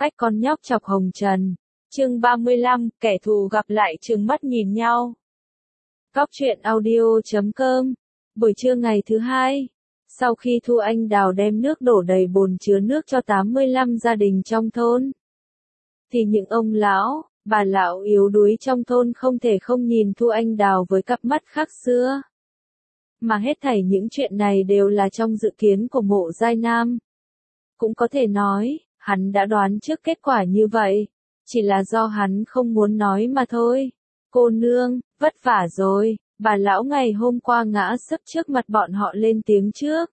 Cách con nhóc chọc hồng trần. Chương 35, kẻ thù gặp lại trừng mắt nhìn nhau. Cóc truyện audio.com. Buổi trưa ngày thứ hai, sau khi Thu Anh Đào đem nước đổ đầy bồn chứa nước cho 85 gia đình trong thôn, thì những ông lão, bà lão yếu đuối trong thôn không thể không nhìn Thu Anh Đào với cặp mắt khác xưa. Mà hết thảy những chuyện này đều là trong dự kiến của Mộ Giai Nam. Cũng có thể nói, hắn đã đoán trước kết quả như vậy, chỉ là do hắn không muốn nói mà thôi. Cô nương, vất vả rồi, bà lão ngày hôm qua ngã sấp trước mặt bọn họ lên tiếng trước.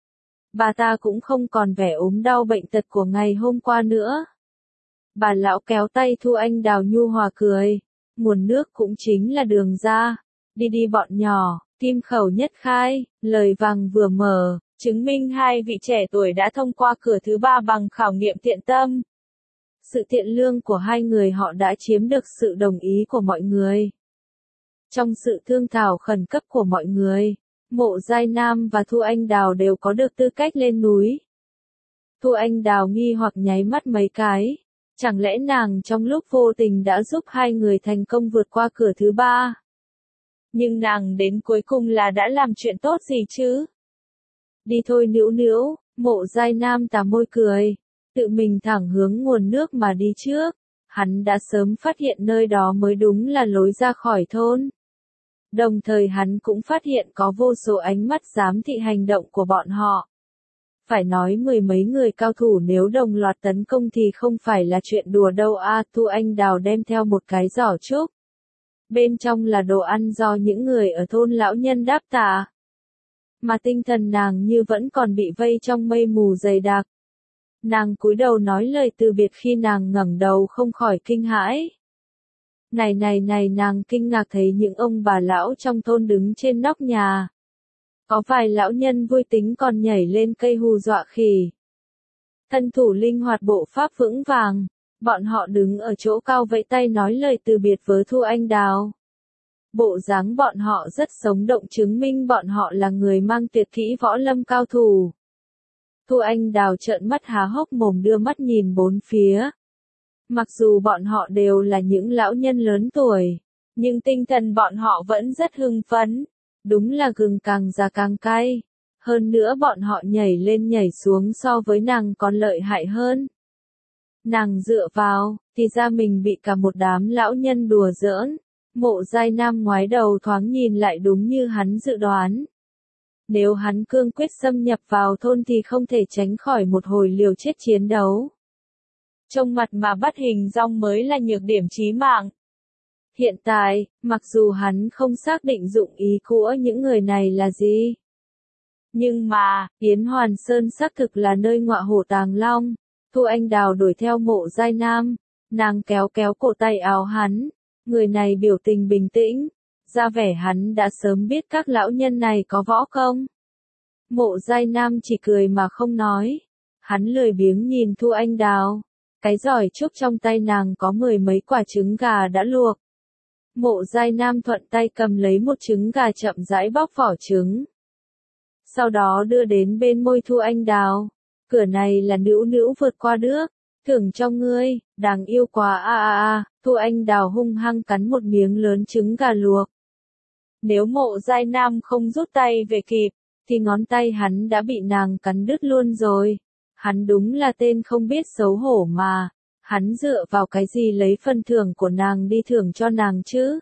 Bà ta cũng không còn vẻ ốm đau bệnh tật của ngày hôm qua nữa. Bà lão kéo tay Thu Anh Đào nhu hòa cười, nguồn nước cũng chính là đường ra, đi đi bọn nhỏ, kim khẩu nhất khai, lời vàng vừa mở, chứng minh hai vị trẻ tuổi đã thông qua cửa thứ ba bằng khảo nghiệm thiện tâm. Sự thiện lương của hai người họ đã chiếm được sự đồng ý của mọi người. Trong sự thương thảo khẩn cấp của mọi người, Mộ Giai Nam và Thu Anh Đào đều có được tư cách lên núi. Thu Anh Đào nghi hoặc nháy mắt mấy cái, chẳng lẽ nàng trong lúc vô tình đã giúp hai người thành công vượt qua cửa thứ ba? Nhưng nàng đến cuối cùng là đã làm chuyện tốt gì chứ? Đi thôi Nữu Nữu, Mộ Giai Nam tà môi cười, tự mình thẳng hướng nguồn nước mà đi trước. Hắn đã sớm phát hiện nơi đó mới đúng là lối ra khỏi thôn. Đồng thời hắn cũng phát hiện có vô số ánh mắt giám thị hành động của bọn họ. Phải nói mười mấy người cao thủ nếu đồng loạt tấn công thì không phải là chuyện đùa đâu a. Thu Anh Đào đem theo một cái giỏ trúc. Bên trong là đồ ăn do những người ở thôn lão nhân đáp tà. Mà tinh thần nàng như vẫn còn bị vây trong mây mù dày đặc. Nàng cúi đầu nói lời từ biệt khi nàng ngẩng đầu không khỏi kinh hãi. Này nàng kinh ngạc thấy những ông bà lão trong thôn đứng trên nóc nhà. Có vài lão nhân vui tính còn nhảy lên cây hù dọa khỉ. Thân thủ linh hoạt bộ pháp vững vàng, bọn họ đứng ở chỗ cao vẫy tay nói lời từ biệt với Thu Anh Đào. Bộ dáng bọn họ rất sống động chứng minh bọn họ là người mang tuyệt kỹ võ lâm cao thủ. Thu Anh Đào trợn mắt há hốc mồm đưa mắt nhìn bốn phía. Mặc dù bọn họ đều là những lão nhân lớn tuổi, nhưng tinh thần bọn họ vẫn rất hưng phấn. Đúng là gừng càng già càng cay. Hơn nữa bọn họ nhảy lên nhảy xuống so với nàng còn lợi hại hơn. Nàng dựa vào, thì ra mình bị cả một đám lão nhân đùa giỡn. Mộ Giai Nam ngoái đầu thoáng nhìn lại đúng như hắn dự đoán. Nếu hắn cương quyết xâm nhập vào thôn thì không thể tránh khỏi một hồi liều chết chiến đấu. Trông mặt mà bắt hình dong mới là nhược điểm chí mạng. Hiện tại, mặc dù hắn không xác định dụng ý của những người này là gì. Nhưng mà, Yến Hoàn Sơn xác thực là nơi ngọa hổ tàng long. Thu Anh Đào đuổi theo Mộ Giai Nam, nàng kéo kéo cổ tay áo hắn. Người này biểu tình bình tĩnh, ra vẻ hắn đã sớm biết các lão nhân này có võ công. Mộ Giai Nam chỉ cười mà không nói. Hắn lười biếng nhìn Thu Anh Đào. Cái giỏi trúc trong tay nàng có mười mấy quả trứng gà đã luộc. Mộ Giai Nam thuận tay cầm lấy một trứng gà chậm rãi bóc vỏ trứng. Sau đó đưa đến bên môi Thu Anh Đào. Cửa này là Nữu Nữu vượt qua nước. Thưởng cho ngươi, đáng yêu quá a. Thu Anh Đào hung hăng cắn một miếng lớn trứng gà luộc. Nếu Mộ Giai Nam không rút tay về kịp, thì ngón tay hắn đã bị nàng cắn đứt luôn rồi. Hắn đúng là tên không biết xấu hổ mà. Hắn dựa vào cái gì lấy phần thưởng của nàng đi thưởng cho nàng chứ?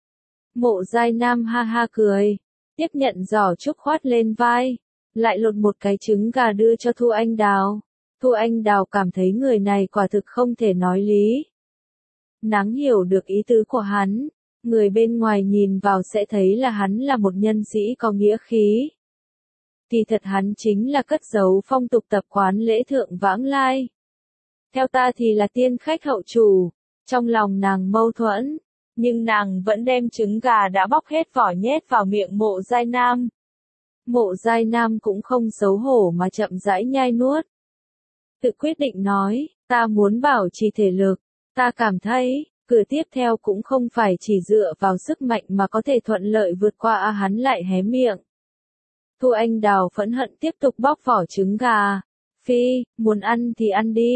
Mộ Giai Nam ha ha cười, tiếp nhận giỏ trúc khoát lên vai, lại lột một cái trứng gà đưa cho Thu Anh Đào. Thu Anh Đào cảm thấy người này quả thực không thể nói lý. Nàng hiểu được ý tứ của hắn, người bên ngoài nhìn vào sẽ thấy là hắn là một nhân sĩ có nghĩa khí. Thì thật hắn chính là cất giấu phong tục tập quán lễ thượng vãng lai. Theo ta thì là tiên khách hậu chủ. Trong lòng nàng mâu thuẫn, nhưng nàng vẫn đem trứng gà đã bóc hết vỏ nhét vào miệng Mộ Giai Nam. Mộ Giai Nam cũng không xấu hổ mà chậm rãi nhai nuốt. Tự quyết định nói, ta muốn bảo trì thể lực, ta cảm thấy, cửa tiếp theo cũng không phải chỉ dựa vào sức mạnh mà có thể thuận lợi vượt qua. Hắn lại hé miệng. Thu Anh Đào phẫn hận tiếp tục bóc vỏ trứng gà. Phi, muốn ăn thì ăn đi.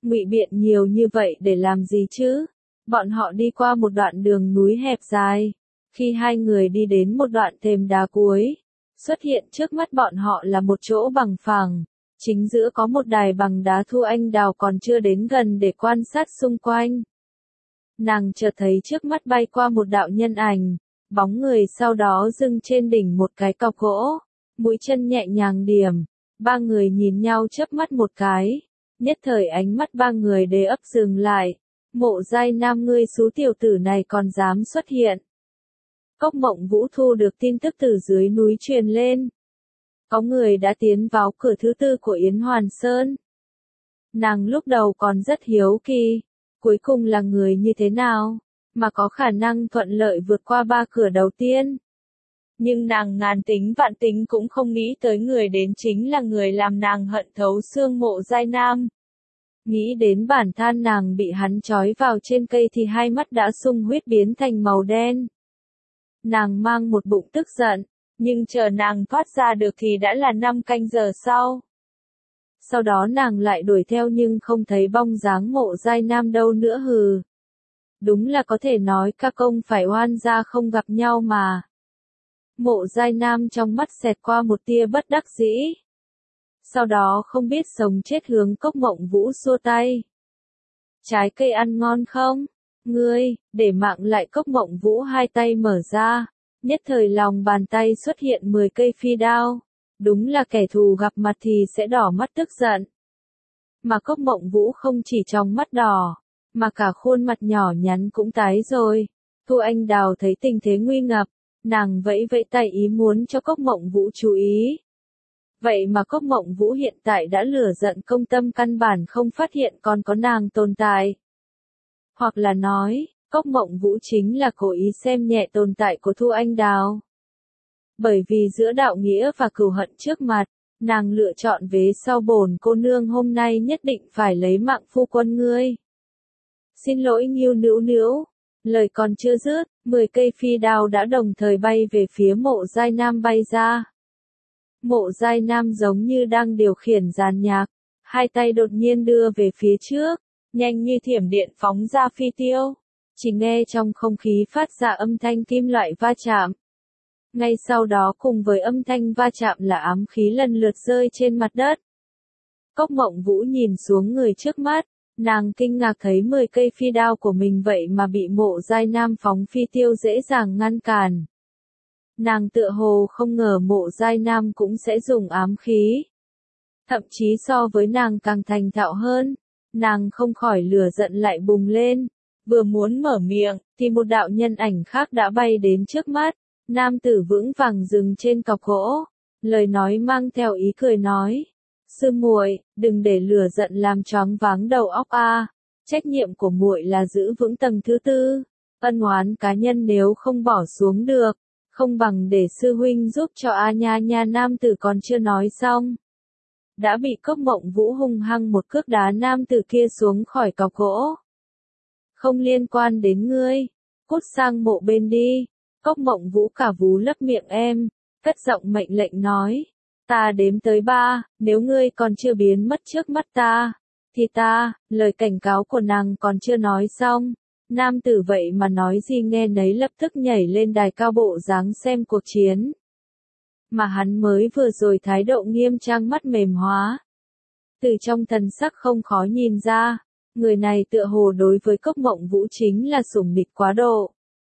ngụy biện nhiều như vậy để làm gì chứ? Bọn họ đi qua một đoạn đường núi hẹp dài. Khi hai người đi đến một đoạn thềm đá cuối, xuất hiện trước mắt bọn họ là một chỗ bằng phẳng. Chính giữa có một đài bằng đá. Thu Anh Đào còn chưa đến gần để quan sát xung quanh. Nàng chợt thấy trước mắt bay qua một đạo nhân ảnh, bóng người sau đó dừng trên đỉnh một cái cọc gỗ, mũi chân nhẹ nhàng điểm. Ba người nhìn nhau chớp mắt một cái, nhất thời ánh mắt ba người đế ấp dừng lại. Mộ Giai Nam, ngươi xú tiểu tử này còn dám xuất hiện. Cốc Mộng Vũ thu được tin tức từ dưới núi truyền lên. Có người đã tiến vào cửa thứ tư của Yến Hoàn Sơn. Nàng lúc đầu còn rất hiếu kỳ, cuối cùng là người như thế nào, mà có khả năng thuận lợi vượt qua ba cửa đầu tiên. Nhưng nàng ngàn tính vạn tính cũng không nghĩ tới người đến chính là người làm nàng hận thấu xương Mộ Giai Nam. Nghĩ đến bản thân nàng bị hắn trói vào trên cây thì hai mắt đã sung huyết biến thành màu đen. Nàng mang một bụng tức giận, nhưng chờ nàng thoát ra được thì đã là 5 canh giờ sau. Sau đó nàng lại đuổi theo nhưng không thấy bóng dáng Mộ Giai Nam đâu nữa hừ. Đúng là có thể nói ca công phải oan gia không gặp nhau mà. Mộ Giai Nam trong mắt xẹt qua một tia bất đắc dĩ. Sau đó không biết sống chết hướng Cốc Mộng Vũ xua tay. Trái cây ăn ngon không? Ngươi, để mạng lại. Cốc Mộng Vũ hai tay mở ra, nhất thời lòng bàn tay xuất hiện 10 cây phi đao. Đúng là kẻ thù gặp mặt thì sẽ đỏ mắt tức giận. Mà Cốc Mộng Vũ không chỉ trong mắt đỏ, mà cả khuôn mặt nhỏ nhắn cũng tái rồi. Thu Anh Đào thấy tình thế nguy ngập, nàng vẫy vẫy tay ý muốn cho Cốc Mộng Vũ chú ý. Vậy mà Cốc Mộng Vũ hiện tại đã lửa giận công tâm, căn bản không phát hiện còn có nàng tồn tại. Hoặc là nói, Cốc Mộng Vũ chính là cố ý xem nhẹ tồn tại của Thu Anh Đào. Bởi vì giữa đạo nghĩa và cừu hận trước mặt, nàng lựa chọn vế sau. Bổn cô nương hôm nay nhất định phải lấy mạng phu quân ngươi. Xin lỗi Nghiêu Nữu Nữu. Lời còn chưa dứt, 10 cây phi đao đã đồng thời bay về phía Mộ Giai Nam bay ra. Mộ Giai Nam giống như đang điều khiển dàn nhạc, hai tay đột nhiên đưa về phía trước, nhanh như thiểm điện phóng ra phi tiêu. Chỉ nghe trong không khí phát ra âm thanh kim loại va chạm. Ngay sau đó cùng với âm thanh va chạm là ám khí lần lượt rơi trên mặt đất. Cốc Mộng Vũ nhìn xuống người trước mắt, nàng kinh ngạc thấy 10 cây phi đao của mình vậy mà bị Mộ Giai Nam phóng phi tiêu dễ dàng ngăn cản. Nàng tựa hồ không ngờ Mộ Giai Nam cũng sẽ dùng ám khí. Thậm chí so với nàng càng thành thạo hơn, nàng không khỏi lửa giận lại bùng lên. Vừa muốn mở miệng, thì một đạo nhân ảnh khác đã bay đến trước mắt. Nam tử vững vàng dừng trên cọc gỗ, lời nói mang theo ý cười nói. Sư muội, đừng để lửa giận làm choáng váng đầu óc a. Trách nhiệm của muội là giữ vững tầng thứ tư. Ân oán cá nhân nếu không bỏ xuống được, không bằng để sư huynh giúp cho a nha nha. Nam tử còn chưa nói xong, đã bị Cốc Mộng Vũ hung hăng một cước đá nam tử kia xuống khỏi cọc gỗ. Không liên quan đến ngươi, cút sang mộ bên đi. Cốc Mộng Vũ cả vú lấp miệng em, cất giọng mệnh lệnh nói. Ta đếm tới 3, nếu ngươi còn chưa biến mất trước mắt ta, thì ta. Lời cảnh cáo của nàng còn chưa nói xong, nam tử vậy mà nói gì nghe nấy lập tức nhảy lên đài cao bộ dáng xem cuộc chiến. Mà hắn mới vừa rồi thái độ nghiêm trang, mắt mềm hóa. Từ trong thần sắc không khó nhìn ra, người này tựa hồ đối với Cốc Mộng Vũ chính là sủng địch quá độ.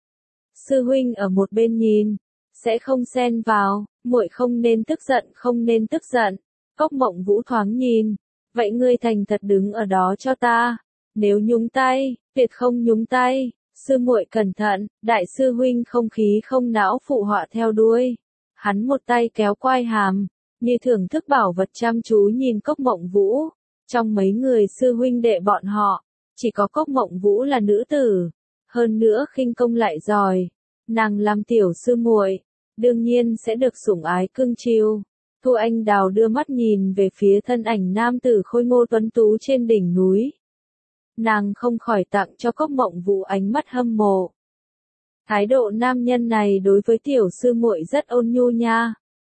Sư huynh ở một bên nhìn, sẽ không xen vào, muội không nên tức giận, không nên tức giận. Cốc Mộng Vũ thoáng nhìn, vậy ngươi thành thật đứng ở đó cho ta. Nếu nhúng tay, tuyệt không nhúng tay. Sư muội cẩn thận. Đại sư huynh không khí không não phụ họa theo đuôi. Hắn một tay kéo quai hàm, như thưởng thức bảo vật, chăm chú nhìn Cốc Mộng Vũ. Trong mấy người sư huynh đệ bọn họ, chỉ có Cốc Mộng Vũ là nữ tử, hơn nữa khinh công lại giỏi. Nàng làm tiểu sư muội, đương nhiên sẽ được sủng ái cưng chiều. Thu Anh Đào đưa mắt nhìn về phía thân ảnh nam tử khôi ngô tuấn tú trên đỉnh núi. Nàng không khỏi tặng cho Cốc Mộng Vũ ánh mắt hâm mộ. Thái độ nam nhân này đối với tiểu sư muội rất ôn nhu nha.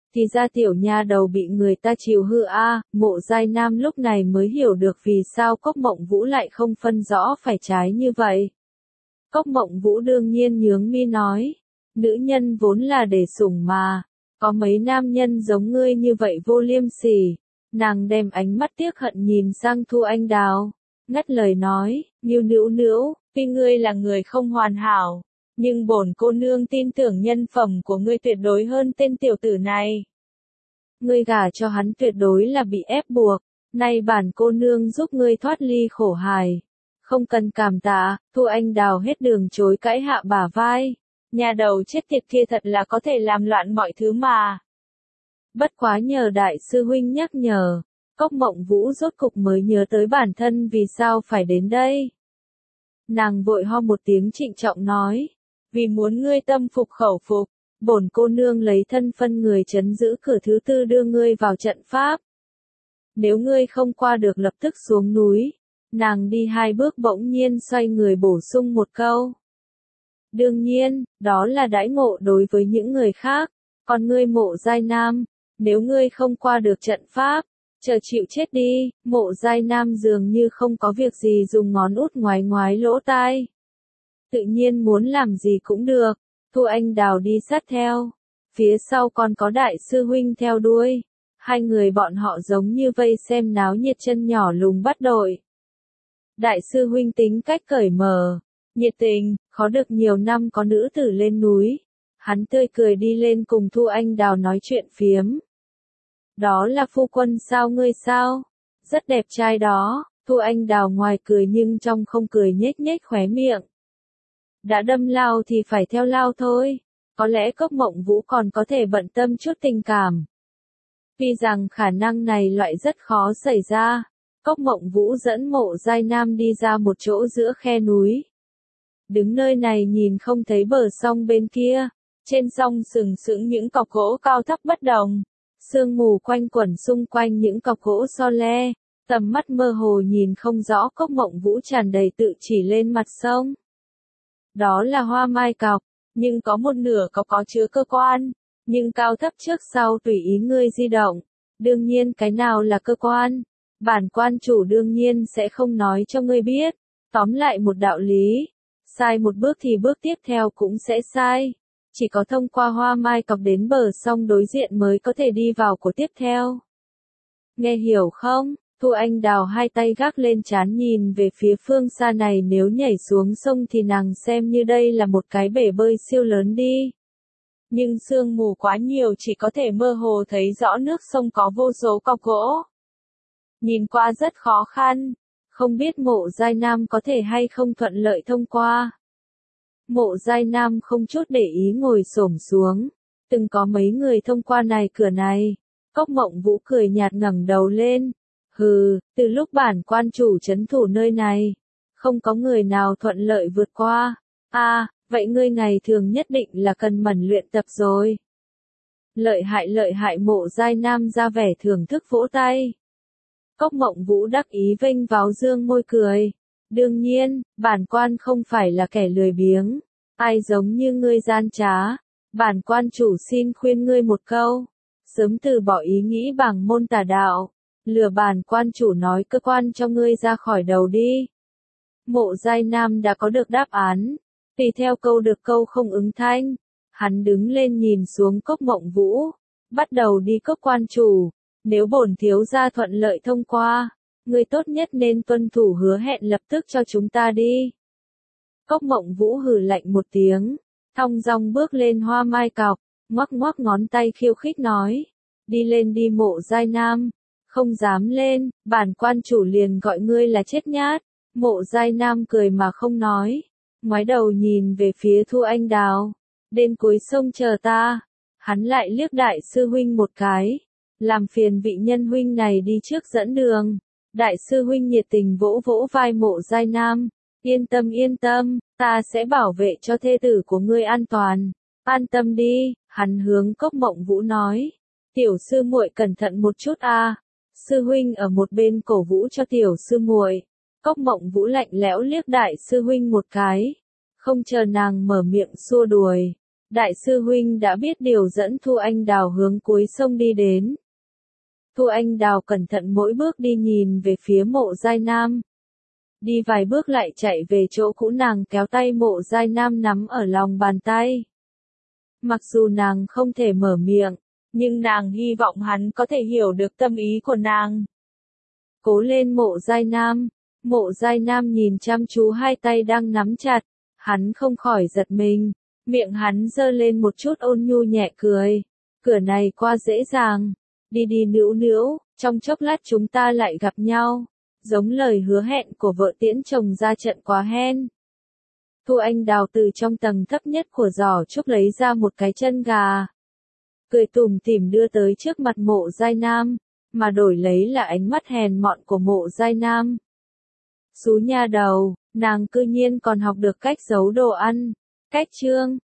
thì ra tiểu nha đầu bị người ta chiều hư a. Mộ Giai Nam lúc này mới hiểu được vì sao Cốc Mộng Vũ lại không phân rõ phải trái như vậy. Cốc Mộng Vũ đương nhiên nhướng mi nói, nữ nhân vốn là để sủng mà, có mấy nam nhân giống ngươi như vậy vô liêm sỉ. Nàng đem ánh mắt tiếc hận nhìn sang Thu Anh Đào, ngắt lời nói, Nưu Nữu Nữu, tuy ngươi là người không hoàn hảo, nhưng bổn cô nương tin tưởng nhân phẩm của ngươi tuyệt đối hơn tên tiểu tử này. Ngươi gả cho hắn tuyệt đối là bị ép buộc, nay bản cô nương giúp ngươi thoát ly khổ hài. Không cần cảm tạ. Thu Anh Đào hết đường chối cãi hạ bả vai. Nhà đầu chết tiệt kia thật là có thể làm loạn mọi thứ mà. Bất quá nhờ đại sư huynh nhắc nhở, Cốc Mộng Vũ rốt cục mới nhớ tới bản thân vì sao phải đến đây. Nàng vội ho một tiếng trịnh trọng nói, vì muốn ngươi tâm phục khẩu phục, bổn cô nương lấy thân phân người trấn giữ cửa thứ tư đưa ngươi vào trận pháp. Nếu ngươi không qua được lập tức xuống núi. Nàng đi 2 bước bỗng nhiên xoay người bổ sung một câu. Đương nhiên, đó là đãi ngộ đối với những người khác, còn ngươi Mộ Giai Nam, nếu ngươi không qua được trận pháp, chờ chịu chết đi. Mộ Giai Nam dường như không có việc gì dùng ngón út ngoái ngoái lỗ tai. Tự nhiên muốn làm gì cũng được. Thu Anh Đào đi sát theo, phía sau còn có đại sư huynh theo đuôi. Hai người bọn họ giống như vây xem náo nhiệt chân nhỏ lùng bắt đội. Đại sư huynh tính cách cởi mở, nhiệt tình, khó được nhiều năm có nữ tử lên núi. Hắn tươi cười đi lên cùng Thu Anh Đào nói chuyện phiếm. Đó là phu quân sao ngươi sao? Rất đẹp trai đó. Thu Anh Đào ngoài cười nhưng trong không cười nhếch nhếch khóe miệng. Đã đâm lao thì phải theo lao thôi. Có lẽ Cốc Mộng Vũ còn có thể bận tâm chút tình cảm. Tuy rằng khả năng này loại rất khó xảy ra. Cốc Mộng Vũ dẫn Mộ Giai Nam đi ra một chỗ giữa khe núi. Đứng nơi này nhìn không thấy bờ sông bên kia. Trên sông sừng sững những cọc gỗ cao thấp bất đồng. Sương mù quanh quẩn xung quanh những cọc gỗ so le. Tầm mắt mơ hồ nhìn không rõ. Cốc Mộng Vũ tràn đầy tự chỉ lên mặt sông. Đó là hoa mai cọc, nhưng có một nửa cọc có chứa cơ quan. Nhưng cao thấp trước sau tùy ý ngươi di động. Đương nhiên cái nào là cơ quan? Bản quan chủ đương nhiên sẽ không nói cho ngươi biết. Tóm lại một đạo lý. Sai một bước thì bước tiếp theo cũng sẽ sai. Chỉ có thông qua hoa mai cọc đến bờ sông đối diện mới có thể đi vào của tiếp theo. Nghe hiểu không? Thu Anh Đào hai tay gác lên trán nhìn về phía phương xa này, nếu nhảy xuống sông thì nàng xem như đây là một cái bể bơi siêu lớn đi. Nhưng sương mù quá nhiều chỉ có thể mơ hồ thấy rõ nước sông có vô số cọc gỗ. Nhìn qua rất khó khăn, không biết Mộ Giai Nam có thể hay không thuận lợi thông qua. Mộ Giai Nam không chút để ý ngồi xổm xuống, từng có mấy người thông qua này cửa này. Cốc Mộng Vũ cười nhạt ngẩng đầu lên. Hừ, từ lúc bản quan chủ trấn thủ nơi này, không có người nào thuận lợi vượt qua. Vậy ngươi ngày thường nhất định là cần mẩn luyện tập rồi. Lợi hại. Mộ Giai Nam ra vẻ thưởng thức vỗ tay. Cốc Mộng Vũ đắc ý vênh váo dương môi cười. Đương nhiên, bản quan không phải là kẻ lười biếng. Ai giống như ngươi gian trá. Bản quan chủ xin khuyên ngươi một câu. Sớm từ bỏ ý nghĩ bảng môn tà đạo. Lừa bản quan chủ nói cơ quan cho ngươi ra khỏi đầu đi. Mộ Giai Nam đã có được đáp án. Tùy theo câu được câu không ứng thanh. Hắn đứng lên nhìn xuống Cốc Mộng Vũ. Bắt đầu đi Cốc quan chủ. Nếu bổn thiếu gia thuận lợi thông qua, ngươi tốt nhất nên tuân thủ hứa hẹn lập tức cho chúng ta đi. Cốc Mộng Vũ hừ lạnh một tiếng, thong dong bước lên hoa mai cọc, ngoắc ngoắc ngón tay khiêu khích nói. Đi lên đi Mộ Giai Nam. Không dám lên, bản quan chủ liền gọi ngươi là chết nhát. Mộ Giai Nam cười mà không nói. Ngoái đầu nhìn về phía Thu Anh Đào. Đến cuối sông chờ ta. Hắn lại liếc đại sư huynh một cái. Làm phiền vị nhân huynh này đi trước dẫn đường. Đại sư huynh nhiệt tình vỗ vỗ vai Mộ Giai Nam. Yên tâm, ta sẽ bảo vệ cho thê tử của ngươi an toàn. An tâm đi, hắn hướng Cốc Mộng Vũ nói. Tiểu sư muội cẩn thận một chút a. Sư huynh ở một bên cổ vũ cho tiểu sư muội. Cốc Mộng Vũ lạnh lẽo liếc đại sư huynh một cái. Không chờ nàng mở miệng xua đuổi. Đại sư huynh đã biết điều dẫn Thu Anh Đào hướng cuối sông đi đến. Thu Anh Đào cẩn thận mỗi bước đi nhìn về phía Mộ Giai Nam. Đi vài bước lại chạy về chỗ cũ, nàng kéo tay Mộ Giai Nam nắm ở lòng bàn tay. Mặc dù nàng không thể mở miệng, nhưng nàng hy vọng hắn có thể hiểu được tâm ý của nàng. Cố lên Mộ Giai Nam. Mộ Giai Nam nhìn chăm chú hai tay đang nắm chặt, hắn không khỏi giật mình, miệng hắn giơ lên một chút ôn nhu nhẹ cười. Cửa này qua dễ dàng, đi đi nữu nữu, trong chốc lát chúng ta lại gặp nhau, giống lời hứa hẹn của vợ tiễn chồng ra trận quá hen. Thu Anh Đào từ trong tầng thấp nhất của giỏ trúc lấy ra một cái chân gà. Cười tủm tỉm đưa tới trước mặt Mộ Giai Nam, mà đổi lấy là ánh mắt hèn mọn của Mộ Giai Nam. Xú nha đầu, nàng cư nhiên còn học được cách giấu đồ ăn. Cách chương